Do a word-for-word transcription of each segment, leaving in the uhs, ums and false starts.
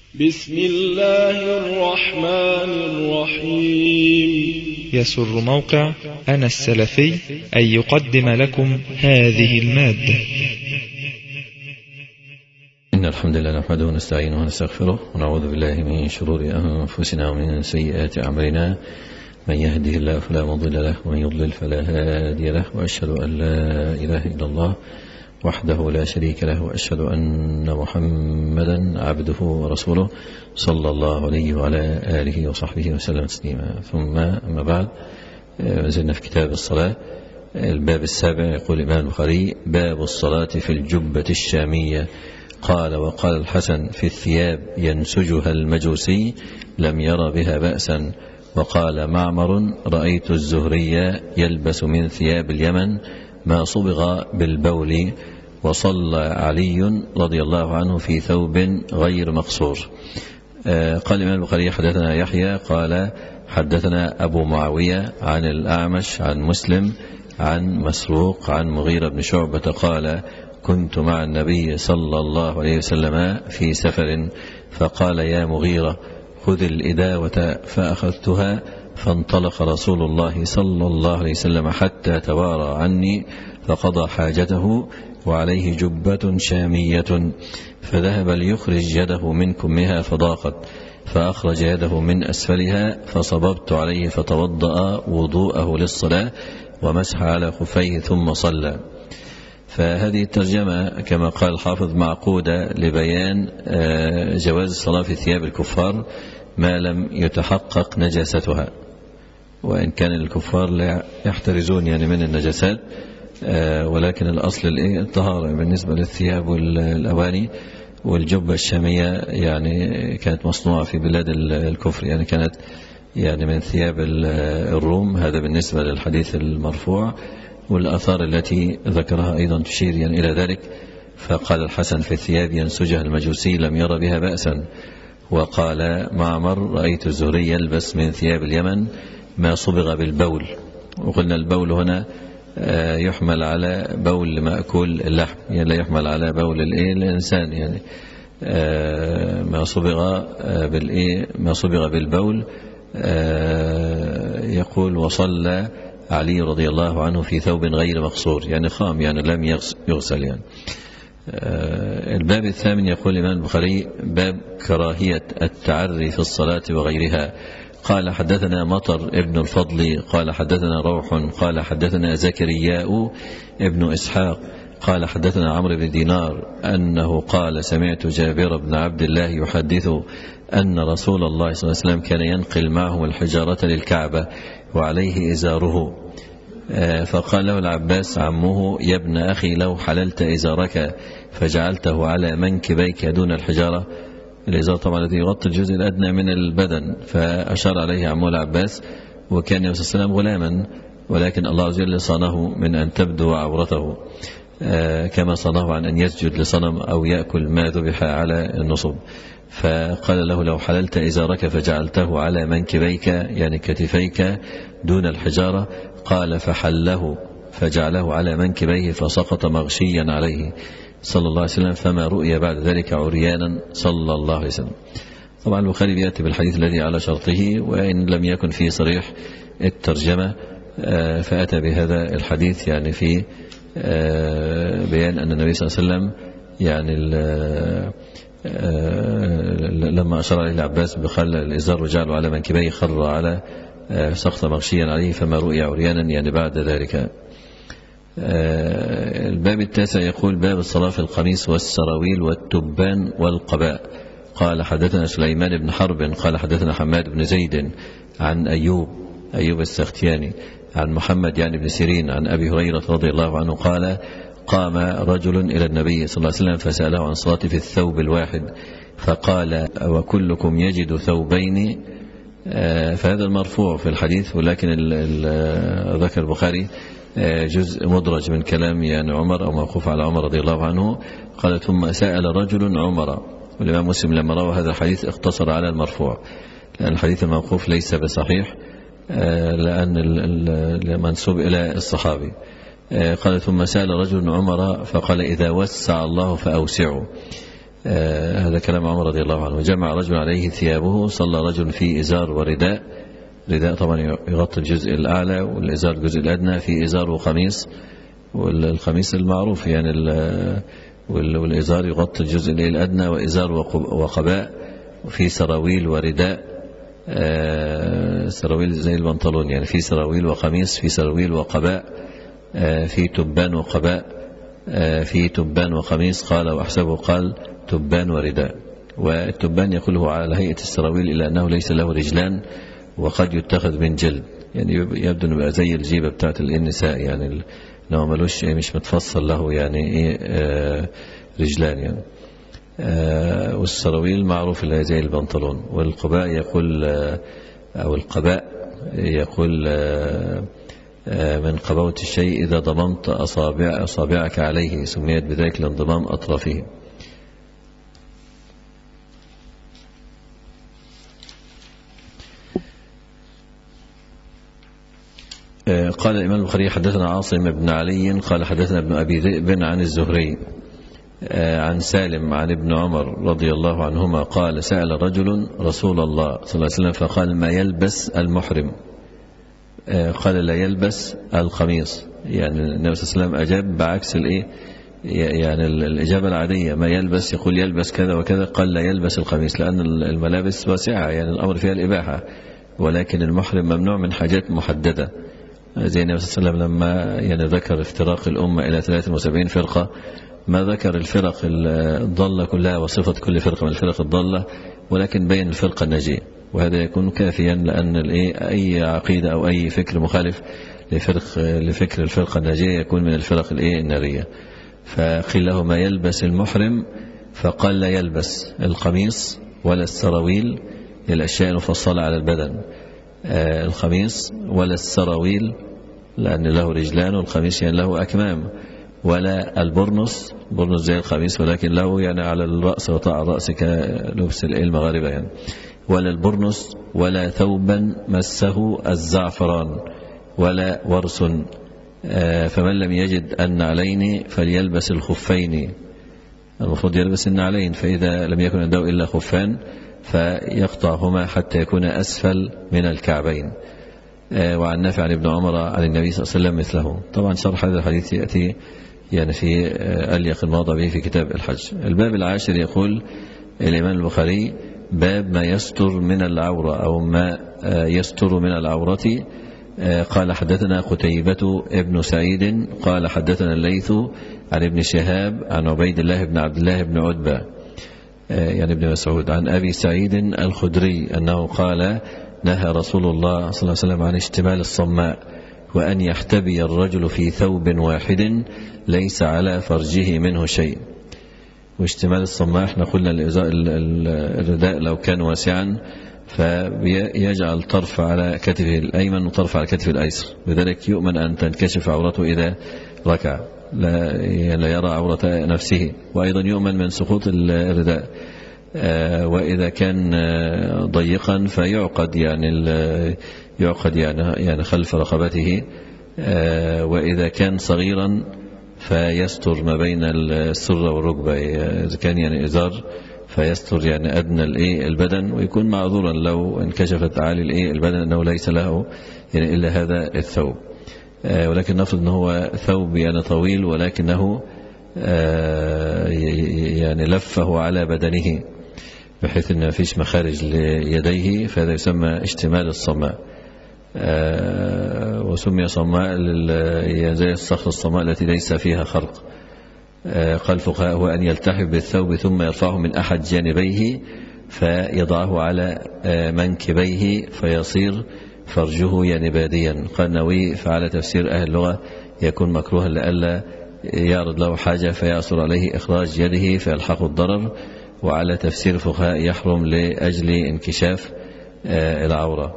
بسم الله الرحمن الرحيم. يسر موقع أنا السلفي أن يقدم لكم هذه المادة. إن الحمد لله نحمده ونستعينه ونستغفره ونعوذ بالله من شرور أنفسنا ومن سيئات أعمالنا. من يهده الله فلا مضل له ومن يضلل فلا هادي له، وأشهد أن لا إله إلا الله وحده لا شريك له، وأشهد أن محمدا عبده ورسوله صلى الله عليه وعلى آله وصحبه وسلم تسليما. ثم أما بعد، زلنا في كتاب الصلاة، الباب السابع. يقول الإمام البخاري: باب الصلاة في الجبة الشامية. قال: وقال الحسن: في الثياب ينسجها المجوسي لم ير بها بأسا. وقال معمر: رأيت الزهري يلبس من ثياب اليمن ما صبغ بالبول. وصلى علي رضي الله عنه في ثوب غير مقصور. قال الإمام البخاري: حدثنا يحيى قال حدثنا أبو معاوية عن الأعمش عن مسلم عن مسروق عن مغيرة بن شعبة قال: كنت مع النبي صلى الله عليه وسلم في سفر، فقال: يا مغيرة خذ الإداوة، فأخذتها، فانطلق رسول الله صلى الله عليه وسلم حتى توارى عني، فقضى حاجته وعليه جبة شامية، فذهب ليخرج يده من كمها فضاقت، فأخرج يده من أسفلها، فصببت عليه فتوضأ وضوءه للصلاة ومسح على خفيه ثم صلى. فهذه الترجمة كما قال الحافظ معقودة لبيان جواز الصلاة في ثياب الكفار ما لم يتحقق نجاستها، وإن كان الكفار لا يحترزون يعني من النجاسات، ولكن الأصل الطهارة بالنسبة للثياب والأواني. والجبة الشامية يعني كانت مصنوعة في بلاد الكفر، يعني كانت يعني من ثياب الروم. هذا بالنسبة للحديث المرفوع، والآثار التي ذكرها أيضا تشير يعني إلى ذلك. فقال الحسن: في الثياب ينسجها المجوسي لم ير بها بأسا. وقال معمر: رأيت الزهري يلبس من ثياب اليمن ما صبغ بالبول. وقلنا البول هنا يحمل على بول مأكول اللحم، يعني لا يحمل على بول الايه الإنسان، يعني ما صبغ بالايه ما صبغ بالبول. يقول: وصلى علي رضي الله عنه في ثوب غير مقصور، يعني خام، يعني لم يغسل يعني. الباب الثامن. يقول الإمام البخاري: باب كراهية التعري في الصلاة وغيرها. قال: حدثنا مطر ابن الفضل قال حدثنا روح قال حدثنا زكرياء ابن إسحاق قال حدثنا عمرو بن دينار أنه قال: سمعت جابر بن عبد الله يحدث أن رسول الله صلى الله عليه وسلم كان ينقل معه الحجارة للكعبة وعليه إزاره، فقال له العباس عمه: يا ابن أخي لو حللت إزارك فجعلته على منكبيك دون الحجارة. الإزار طبعا الذي يغطي الجزء الأدنى من البدن. فأشار عليه عمه العباس، وكان النبي صلى الله عليه وسلم غلاما، ولكن الله عز وجل صانه من أن تبدو عورته، كما صانه عن أن يسجد لصنم أو يأكل ما ذبح على النصب. فقال له: لو حللت إزارك فجعلته على منكبيك يعني كتفيك دون الحجارة. قال: فحله فجعله على منكبيه فسقط مغشيا عليه صلى الله عليه وسلم، فما رؤي بعد ذلك عريانا صلى الله عليه وسلم. طبعا البخاري بيأتي بالحديث الذي على شرطه، وإن لم يكن فيه صريح الترجمة، فأتى بهذا الحديث يعني في بيان أن النبي صلى الله عليه وسلم يعني لما أشار عليه العباس بخل الإزار وجعله على منكبيه خر على سقط مغشيا عليه فما رؤي عريانا يعني بعد ذلك. الباب التاسع. يقول: باب الصلاة في القميص والسراويل والتبان والقباء. قال: حدثنا سليمان بن حرب قال حدثنا حماد بن زيد عن أيوب أيوب السختياني عن محمد يعني بن سيرين عن أبي هريرة رضي الله عنه قال: قام رجل إلى النبي صلى الله عليه وسلم فسأله عن صلاة في الثوب الواحد، فقال: وكلكم يجد ثوبين. فهذا المرفوع في الحديث، ولكن ذكر البخاري جزء مدرج من كلام يعني عمر أو موقوف على عمر رضي الله عنه. قال: ثم سأل رجل عمر. والإمام مسلم لما روى هذا الحديث اقتصر على المرفوع، لأن الحديث الموقوف ليس بصحيح، لأن المنسوب إلى الصحابي. قال: ثم سأل رجل عمر فقال: إذا وسع الله فأوسعوا. آه هذا كلام عمر رضي الله عنه. جمع رجل عليه ثيابه، صلى رجل في إزار ورداء، رداء طبعا يغطي الجزء الأعلى والإزار الجزء الأدنى، في إزار وقميص، والقميص المعروف يعني والإزار يغطي الجزء الأدنى، وإزار وقباء، وفي سراويل ورداء، آه سراويل زي البنطلون يعني، في سراويل وقميص، في سراويل وقباء، آه في تبان وقباء، آه في تبان وقميص. قال وأحسبه قال تبان ورداء. والتبان يقوله على هيئة السراويل إلا أنه ليس له رجلان، وقد يتخذ من جلد، يعني يبدو أنه بقى زي الجيبة بتاعت النساء يعني، لو ملوش مش متفصل له يعني إيه آه رجلان يعني. آه والسراويل معروف اللي هي زي البنطلون. والقباء يقول آه أو القباء يقول آه آه من قبوة الشيء إذا ضممت أصابع أصابعك عليه، سميت بذلك لانضمام أطرافه. قال الإمام البخاري حدثنا عاصم بن علي قال حدثنا ابن أبي ذئب عن الزهري عن سالم عن ابن عمر رضي الله عنهما قال سأل رجل رسول الله صلى الله عليه وسلم فقال ما يلبس المحرم؟ قال لا يلبس القميص. يعني النبي صلى الله عليه وسلم أجاب بعكس الإيه يعني الإجابة العادية، ما يلبس يقول يلبس كذا وكذا، قال لا يلبس القميص، لأن الملابس واسعة يعني الأمر فيها الإباحة، ولكن المحرم ممنوع من حاجات محددة. زي النبي صلى الله عليه وسلم لما يعني ذكر افتراق الأمة إلى ثلاث وسبعين فرقة، ما ذكر الفرق الضالة كلها وصفة كل فرقة من الفرق الضالة، ولكن بين الفرقة الناجية، وهذا يكون كافيا، لأن أي عقيدة أو أي فكر مخالف لفرق لفكر الفرقة الناجية يكون من الفرق النارية. فقيل له ما يلبس المحرم؟ فقال لا يلبس القميص ولا السراويل، الأشياء المفصلة على البدن، آه القميص ولا السراويل لأن له رجلان، والقميص يعني له أكمام، ولا البرنس، برنس زي القميص ولكن له يعني على الرأس وطاع الرأس كلبس المغاربة يعني، ولا البرنس، ولا ثوبا مسه الزعفران، ولا ورس. آه فمن لم يجد النعلين فليلبس الخفين، المفروض يلبس النعلين، فإذا لم يكن عنده إلا خفان فيقطعهما حتى يكون أسفل من الكعبين. وعن نافع عن ابن عمر عن النبي صلى الله عليه وسلم مثله. طبعا شرح هذا الحديث يأتي يعني في أليق الموضع به في كتاب الحج. الباب العاشر يقول الإمام البخاري باب ما يستر من العورة أو ما يستر من العورة. قال حدثنا قتيبة ابن سعيد قال حدثنا الليث عن ابن شهاب عن عبيد الله بن عبد الله بن عتبة يعني ابن مسعود عن أبي سعيد الخدري أنه قال نهى رسول الله صلى الله عليه وسلم عن اشتمال الصماء، وأن يحتبي الرجل في ثوب واحد ليس على فرجه منه شيء. واشتمال الصماء احنا قلنا الرداء لو كان واسعا فيجعل طرف على كتفه الأيمن وطرف على كتفه الأيسر، لذلك يؤمن أن تنكشف عورته إذا ركع، لا, لا يرى عورة نفسه. وأيضا يؤمن من سقوط الرداء، وإذا كان ضيقا فيعقد يعني يعقد يعني يعني خلف رقبته، وإذا كان صغيرا فيستر ما بين السرة والركبة، إذا كان يعني إزار فيستر يعني أدنى البدن، ويكون معذورا لو انكشفت عالي البدن أنه ليس له يعني إلا هذا الثوب. ولكن نفرض أنه هو ثوب يعني طويل ولكنه يعني لفه على بدنه بحيث أن فيش مخارج ليديه، فهذا يسمى اشتمال الصماء. وسمي صماء زي الصخر الصماء التي ليس فيها خرق. قال الفقهاء هو أن يلتحف بالثوب ثم يرفعه من أحد جانبيه فيضعه على منكبيه فيصير فرجه يعني باديا. قال نووي فعلى تفسير أهل اللغة يكون مكروها لئلا يعرض له حاجة فيعصر عليه إخراج يده فيلحق الضرر، وعلى تفسير الفقهاء يحرم لأجل انكشاف العورة.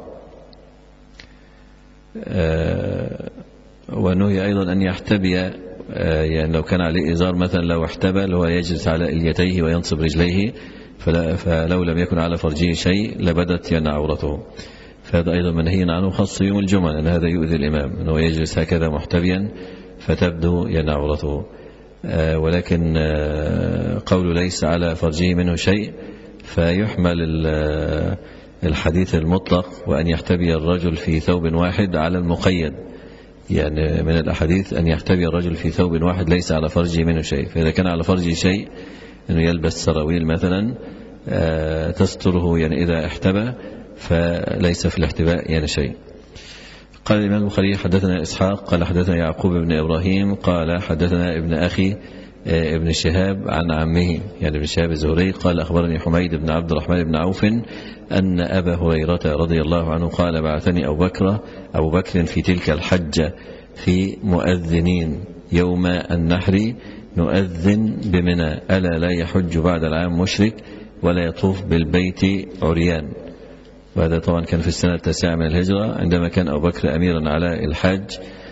ونهي أيضا أن يحتبي، يعني لو كان عليه إزار مثلا لو احتبى اللي هو يجلس على إليتيه وينصب رجليه، فلو لم يكن على فرجه شيء لبدت يعني عورته، فهذا أيضا منهي عنه خاص يوم الجمعة، أن هذا يؤذي الإمام أنه يجلس هكذا محتبيا فتبدو يعني عورته. ولكن قول ليس على فرجه منه شيء فيحمل الحديث المطلق وأن يحتبي الرجل في ثوب واحد على المقيد، يعني من الأحاديث أن يحتبي الرجل في ثوب واحد ليس على فرجه منه شيء. فإذا كان على فرجه شيء أنه يلبس سراويل مثلا تستره يعني إذا احتبى فليس في الاحتباء يعني شيء. قال الإمام البخاري حدثنا إسحاق قال حدثنا يعقوب بن إبراهيم قال حدثنا ابن أخي ابن شهاب عن عمه يعني ابن شهاب الزهري قال أخبرني حميد بن عبد الرحمن بن عوف أن أبا هريرة رضي الله عنه قال بعثني أبو بكر أبو بكر في تلك الحجة في مؤذنين يوم النحر نؤذن بمنى ألا لا يحج بعد العام مشرك ولا يطوف بالبيت عريان. وهذا طبعا كان في السنة التاسعة من الهجرة عندما كان أبو بكر أميرا على الحج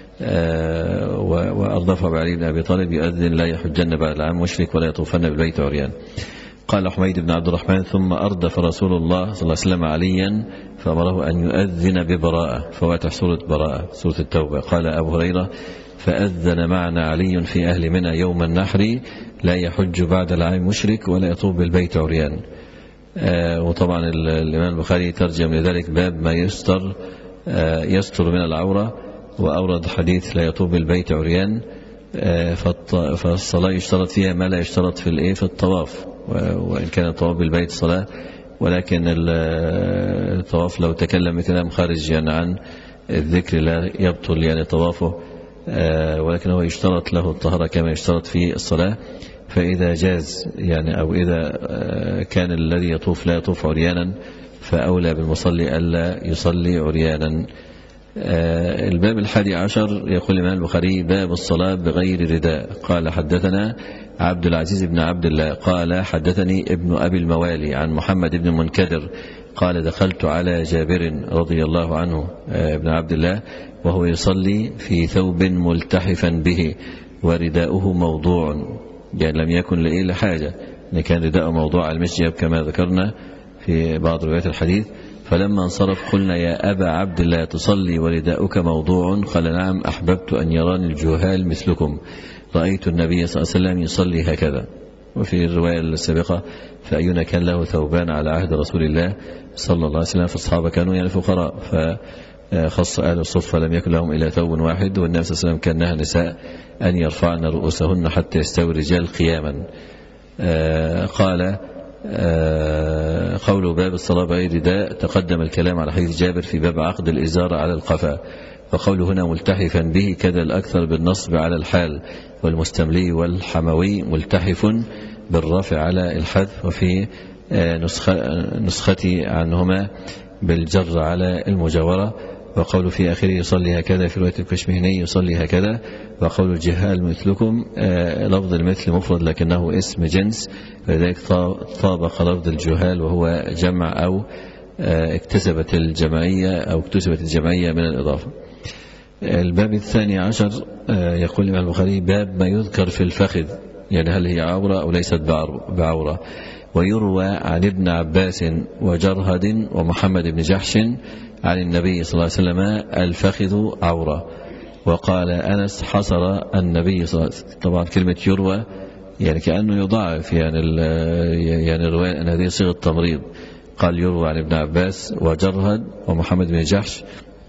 وأرضفه علي بن أبي طالب يؤذن لا يحجن بعد العام مشرك ولا يطوفن بالبيت عريان. قال حميد بن عبد الرحمن ثم أردف رسول الله صلى الله عليه وسلم عليا فأمره أن يؤذن ببراءة فواتح سورة براءة سورة التوبة. قال أبو هريرة فأذن معنا علي في أهل منى يوم النحر لا يحج بعد العام مشرك ولا يطوف بالبيت عريان. آه وطبعا الإمام البخاري ترجم لذلك باب ما يستر آه يستر من العورة وأورد حديث لا يطوف بالبيت عريان. آه فالصلاة يشترط فيها ما لا يشترط في الايه في الطواف، وإن كان الطواف بالبيت صلاة ولكن الطواف لو تكلم بكلام خارج يعني عن الذكر لا يبطل يعني طوافه، آه ولكن هو يشترط له الطهارة كما يشترط في الصلاة. فإذا جاز يعني أو إذا كان الذي يطوف لا يطوف عريانا فأولى بالمصلي ألا يصلي عريانا. الباب الحادي عشر يقول الإمام البخاري باب الصلاة بغير رداء. قال حدثنا عبد العزيز بن عبد الله قال حدثني ابن أبي الموالي عن محمد بن منكدر قال دخلت على جابر رضي الله عنه ابن عبد الله وهو يصلي في ثوب ملتحفا به ورداؤه موضوع، يعني لم يكن لإيه لحاجة إن كان رداء موضوع على المشجب كما ذكرنا في بعض روايات الحديث. فلما انصرف قلنا يا أبا عبد الله تصلي ورداؤك موضوع؟ قال نعم أحببت أن يراني الجهال مثلكم رأيت النبي صلى الله عليه وسلم يصلي هكذا. وفي الرواية السابقة فأينا كان له ثوبان على عهد رسول الله صلى الله عليه وسلم فالصحابة كانوا يعني فقراء فخص أهل الصفة لم يكن لهم إلا ثوب واحد، والنبي صلى الله عليه وسلم كان نهى النساء أن يرفعن رؤوسهن حتى يستوي الرجال قياما. آه قال آه قول باب الصلاة بغير رداء تقدم الكلام على حديث جابر في باب عقد الإزار على القفا، وقول هنا ملتحفا به كذا الأكثر بالنصب على الحال، والمستملي والحموي ملتحف بالرفع على الحذف، وفي آه نسخة نسختي عنهما بالجر على المجاورة. وقول في آخره يصلي هكذا في رواية الكشمهني يصلي هكذا. وقول الجهال مثلكم آه لفظ المثل مفرد لكنه اسم جنس، فلذلك طابق لفظ الجهال وهو جمع أو آه اكتسبت الجمعية أو اكتسبت الجمعية من الإضافة. الباب الثاني عشر آه يقول الإمام البخاري باب ما يذكر في الفخذ، يعني هل هي عورة أو ليست بعورة. ويروى عن ابن عباس وجرهد ومحمد بن جحش عن النبي صلى الله عليه وسلم الفخذ عورة. وقال أنس حصر النبي صلى الله عليه وسلم. طبعا كلمة يروى يعني كأنه يضاعف يعني يعني الرواية أن هذه صيغة تمريض. قال يروى عن ابن عباس وجرهد ومحمد بن جحش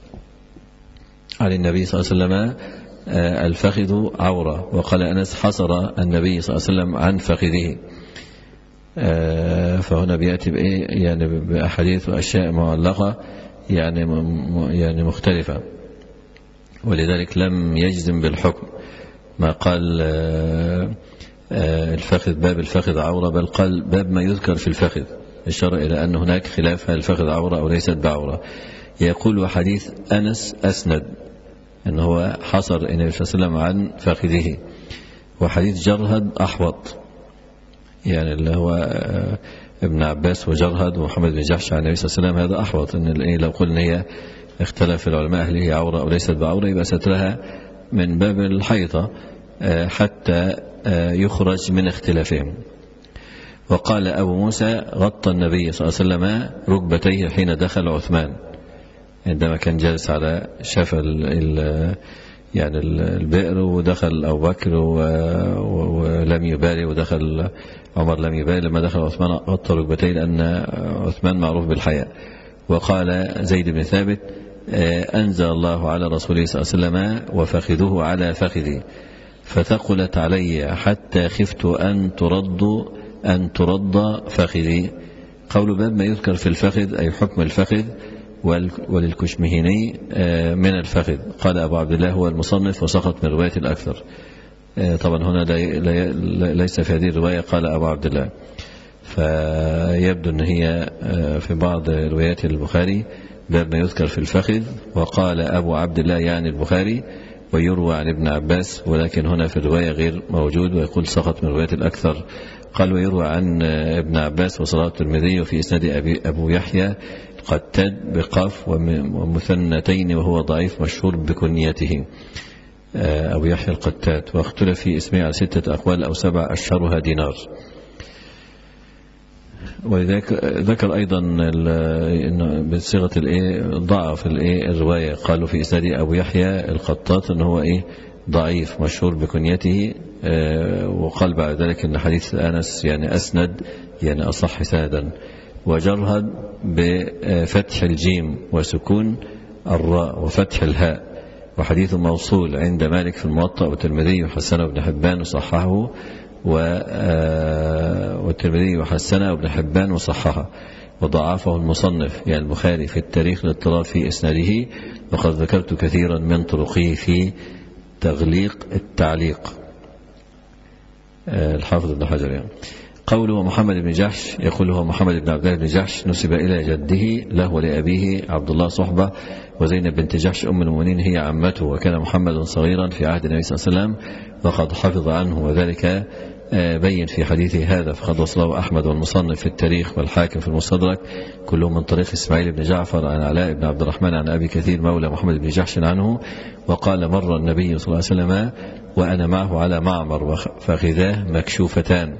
عن النبي صلى الله عليه وسلم الفخذ عورة. وقال أنس حصر النبي صلى الله عليه وسلم عن فخذه. فهنا بيأتي بإيه يعني بأحاديث وأشياء معلقة يعني يعني مختلفة، ولذلك لم يجزم بالحكم ما قال الفخذ باب الفخذ عورة، بل قال باب ما يذكر في الفخذ، إشارة إلى أن هناك خلاف هل الفخذ عورة أو ليست بعورة. يقول حديث أنس أسند أن هو حصر النبي صلى الله عليه وسلم عن فخذه، وحديث جرهد أحوط يعني اللي هو ابن عباس وجرهد ومحمد بن جحش عن النبي صلى الله عليه وسلم هذا أحوط. إن لو قلنا هي اختلف العلماء هل هي عورة أو ليست بعورة يبقى سترها من باب الحيطة حتى يخرج من اختلافهم. وقال أبو موسى غطى النبي صلى الله عليه وسلم ركبتيه حين دخل عثمان، عندما كان جالس على شفا يعني البئر ودخل أبو بكر ولم يبالي، ودخل عمر لم يبالي، لما دخل عثمان غطى ركبتيه لأن عثمان معروف بالحياء. وقال زيد بن ثابت أنزل الله على رسوله صلى الله عليه وسلم وفخذه على فخذي فتقلت علي حتى خفت أن ترد أن ترد فخذي. قول باب ما يذكر في الفخذ أي حكم الفخذ، وللكشمهيني من الفخذ. قال أبو عبد الله هو المصنف وسقط من رواية الأكثر. طبعا هنا ليس في هذه الرواية قال أبو عبد الله، فيبدو أن هي في بعض روايات البخاري باب ما يذكر في الفخذ، وقال أبو عبد الله يعني البخاري، ويروى عن ابن عباس، ولكن هنا في الرواية غير موجود، ويقول سقط من رواية الأكثر. قال ويروى عن ابن عباس وصلاة الترمذي، وفي إسناد أبو يحيى قتاد بقاف ومثنتين وهو ضعيف مشهور بكنيته أبو يحيى القتاد، واختلف في اسمه على ستة أقوال أو سبع أشهرها دينار. وذلك ذكر أيضا بصيغة الإيه ضعف الإيه الرواية، قالوا في إسناد أبو يحيى القطات أنه هو إيه ضعيف مشهور بكنيته، وقال بعد ذلك أن حديث أنس يعني أسند يعني أصح سندا. وجرهد بفتح الجيم وسكون الراء وفتح الهاء، وحديث موصول عند مالك في الموطأ، والترمذي وحسنه ابن حبان وصححه، والترمذي وحسنه ابن حبان وصححه، وضعفه المصنف يعني البخاري في التاريخ الاضطراب في إسناده، وقد ذكرت كثيرا من طرقه في تغليق التعليق الحافظ ابن حجر. يعني قوله محمد بن جحش، يقول هو محمد بن عبد الله بن جحش، نسب إلى جده له ولأبيه عبد الله صحبة، وزينب بنت جحش أم المؤمنين هي عمته، وكان محمد صغيرا في عهد النبي صلى الله عليه وسلم وقد حفظ عنه، وذلك بين في حديثه هذا، فقد وصله أحمد والمصنف في التاريخ والحاكم في المستدرك كلهم من طريق إسماعيل بن جعفر عن علاء بن عبد الرحمن عن أبي كثير مولى محمد بن جحش عنه، وقال مر النبي صلى الله عليه وسلم وأنا معه على معمر وفخذاه مكشوفتان،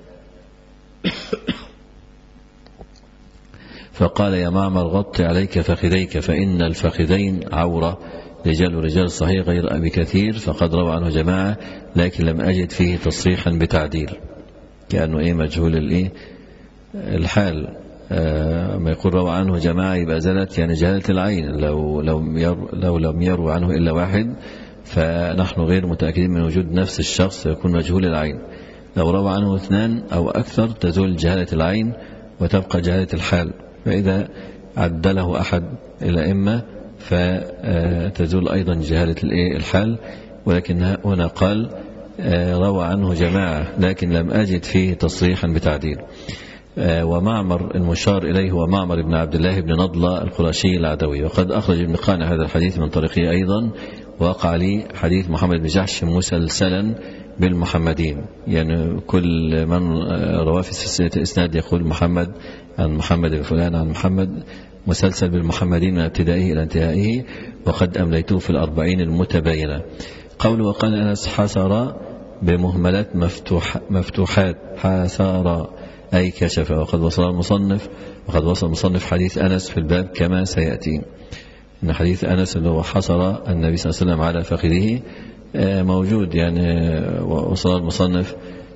فقال يا معمر غط عليك فخذيك فإن الفخذين عورة، رجال رجال صحيح غير أبي كثير فقد روى عنه جماعة، لكن لم أجد فيه تصريحا بتعديل، كأنه إيه مجهول الإيه الحال. آه ما يقول روى عنه جماعة يبقى زلت يعني جهالة العين، لو لو ير لو لم يروى عنه إلا واحد فنحن غير متأكدين من وجود نفس الشخص يكون مجهول العين. لو روى عنه اثنان أو أكثر تزول جهالة العين وتبقى جهالة الحال، فإذا عدله أحد الأئمة فتزول أيضا جهالة الحال. ولكن هنا قال روى عنه جماعة لكن لم أجد فيه تصريحا بتعديل. ومعمر المشار إليه هو معمر بن عبد الله بن نضلة القرشي العدوي، وقد أخرج ابن قانع هذا الحديث من طريقه أيضا، وقع لي حديث محمد بن جحش مسلسلا بالمحمدين، يعني كل من رواه في سلسلة الإسناد يقول محمد عن محمد بن فلان عن محمد، مسلسل بالمحمدين من ابتدائه إلى انتهائه، وقد أمليته في الأربعين المتباينة. قول وقال أنس حسر بمهملات مفتوح مفتوحات حسر أي كشف، وقد وصل المصنف وقد وصل المصنف حديث أنس في الباب كما سيأتي، إن حديث أنس اللي هو حصر النبي صلى الله عليه وسلم على فخذه موجود، يعني وصل المصنف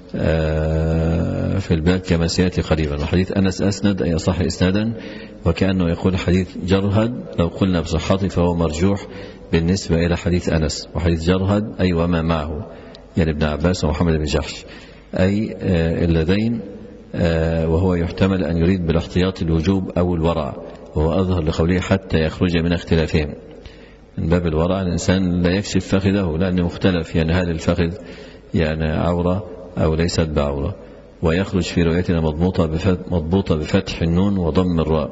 في الباب كما سيأتي قريبا. وحديث أنس أسند أي صح إسنادا، وكأنه يقول حديث جرهد لو قلنا بصحته فهو مرجوح بالنسبة إلى حديث أنس، وحديث جرهد أي وما معه يعني ابن عباس ومحمد بن جحش أي اللذين، وهو يحتمل أن يريد بالاحتياط الوجوب أو الورع، وهو أظهر لقوله حتى يخرج من اختلافهم. من باب الورع الإنسان لا يكشف فخذه لأنه مختلف، يعني هل الفخذ يعني عورة أو ليست بعورة. ويخرج في روايتنا مضبوطة بفتح, مضبوطة بفتح النون وضم الراء،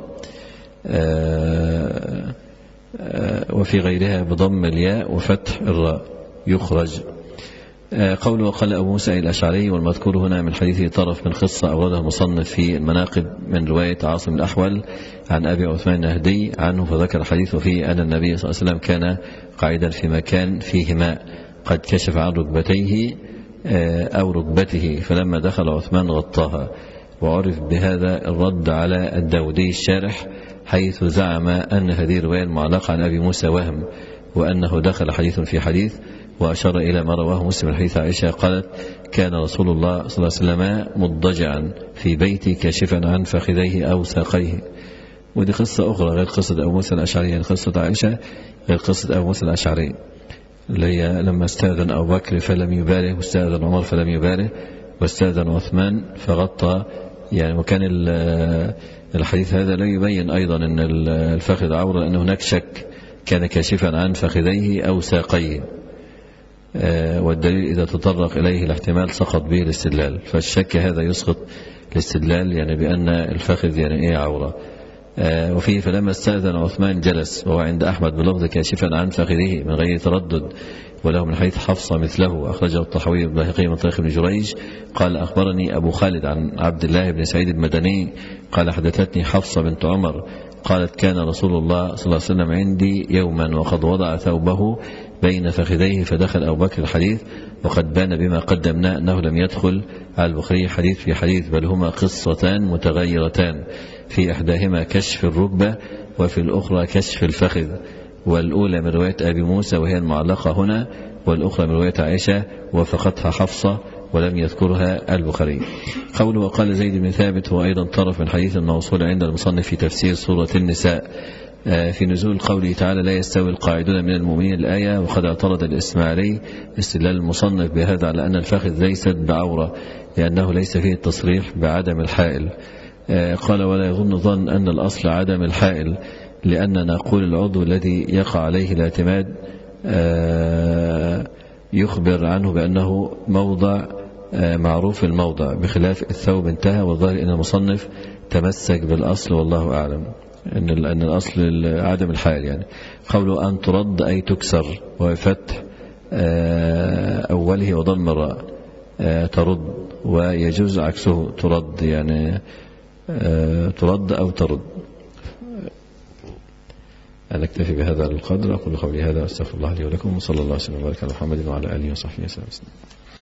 وفي غيرها بضم الياء وفتح الراء يخرج. قوله وقال أبو موسى الأشعري، والمذكور هنا من حديث طرف من قصة أوردها المصنف في المناقب من رواية عاصم الأحول عن أبي عثمان النهدي عنه، فذكر حديثه فيه أن النبي صلى الله عليه وسلم كان قاعدا في مكان فيه ماء قد كشف عن ركبتيه أو ركبته، فلما دخل عثمان غطاها. وعرف بهذا الرد على الداودي الشارح، حيث زعم أن هذه الرواية المعلقة عن أبي موسى وهم، وأنه دخل حديث في حديث، وأشار إلى ما رواه مسلم حديث عائشة قالت كان رسول الله صلى الله عليه وسلم مضجعا في بيتي كاشفا عن فخذيه أو ساقيه. ودي قصة أخرى غير قصة أبو موسى الأشعري، يعني قصة عائشة غير قصة أبو موسى الأشعري، اللي هي لما استأذن أبو بكر فلم يباله، واستأذن عمر فلم يباله، واستأذن عثمان فغطى. يعني وكان الحديث هذا لا يبين أيضا أن الفخذ عورة، لأن هناك شك، كان كاشفا عن فخذيه أو ساقيه، والدليل إذا تطرق إليه الاحتمال سقط به الاستدلال، فالشك هذا يسقط الاستدلال يعني بأن الفخذ يعني إيه عورة. وفيه فلما استأذن عثمان جلس، وهو عند أحمد بلفظ كاشفا عن فخذه من غير تردد، وله من حديث حفصة مثله أخرجه الطحاوي البيهقي من طريق ابن جريج قال أخبرني أبو خالد عن عبد الله بن سعيد المدني قال حدثتني حفصة بنت عمر قالت كان رسول الله صلى الله عليه وسلم عندي يوما وقد وضع ثوبه بين فخذيه فدخل أبو بكر الحديث، وقد بان بما قدمنا أنه لم يدخل على البخاري حديث في حديث، بل هما قصتان متغيرتان، في إحداهما كشف الركبة وفي الأخرى كشف الفخذ، والأولى من رواية أبي موسى وهي المعلقة هنا، والأخرى من رواية عائشة وفقتها حفصة ولم يذكرها البخاري. قوله وقال زيد بن ثابت هو أيضا طرف من حديث الموصول عند المصنف في تفسير سورة النساء في نزول قوله تعالى لا يستوي القاعدون من المؤمنين الآية، وقد اعترض الإسماعيلي استدلال المصنف بهذا على أن الفخذ ليست بعورة لأنه ليس فيه التصريح بعدم الحائل. قال ولا يظن ظن أن الأصل عدم الحائل، لأننا نقول العضو الذي يقع عليه الاعتماد يخبر عنه بأنه موضع معروف الموضع، بخلاف الثوب انتهى، والظاهر أن المصنف تمسك بالأصل والله أعلم أن أن الأصل عدم الحائل. يعني قوله أن ترد أي تكسر، وفتح أوله وضم الراء ترد، ويجوز عكسه ترد، يعني ترد أو ترد. أنا أكتفي بهذا القدر، أقول قولي هذا أستغفر الله لي ولكم، وصلى الله وسلم وبارك على محمد وعلى آله وصحبه وسلم.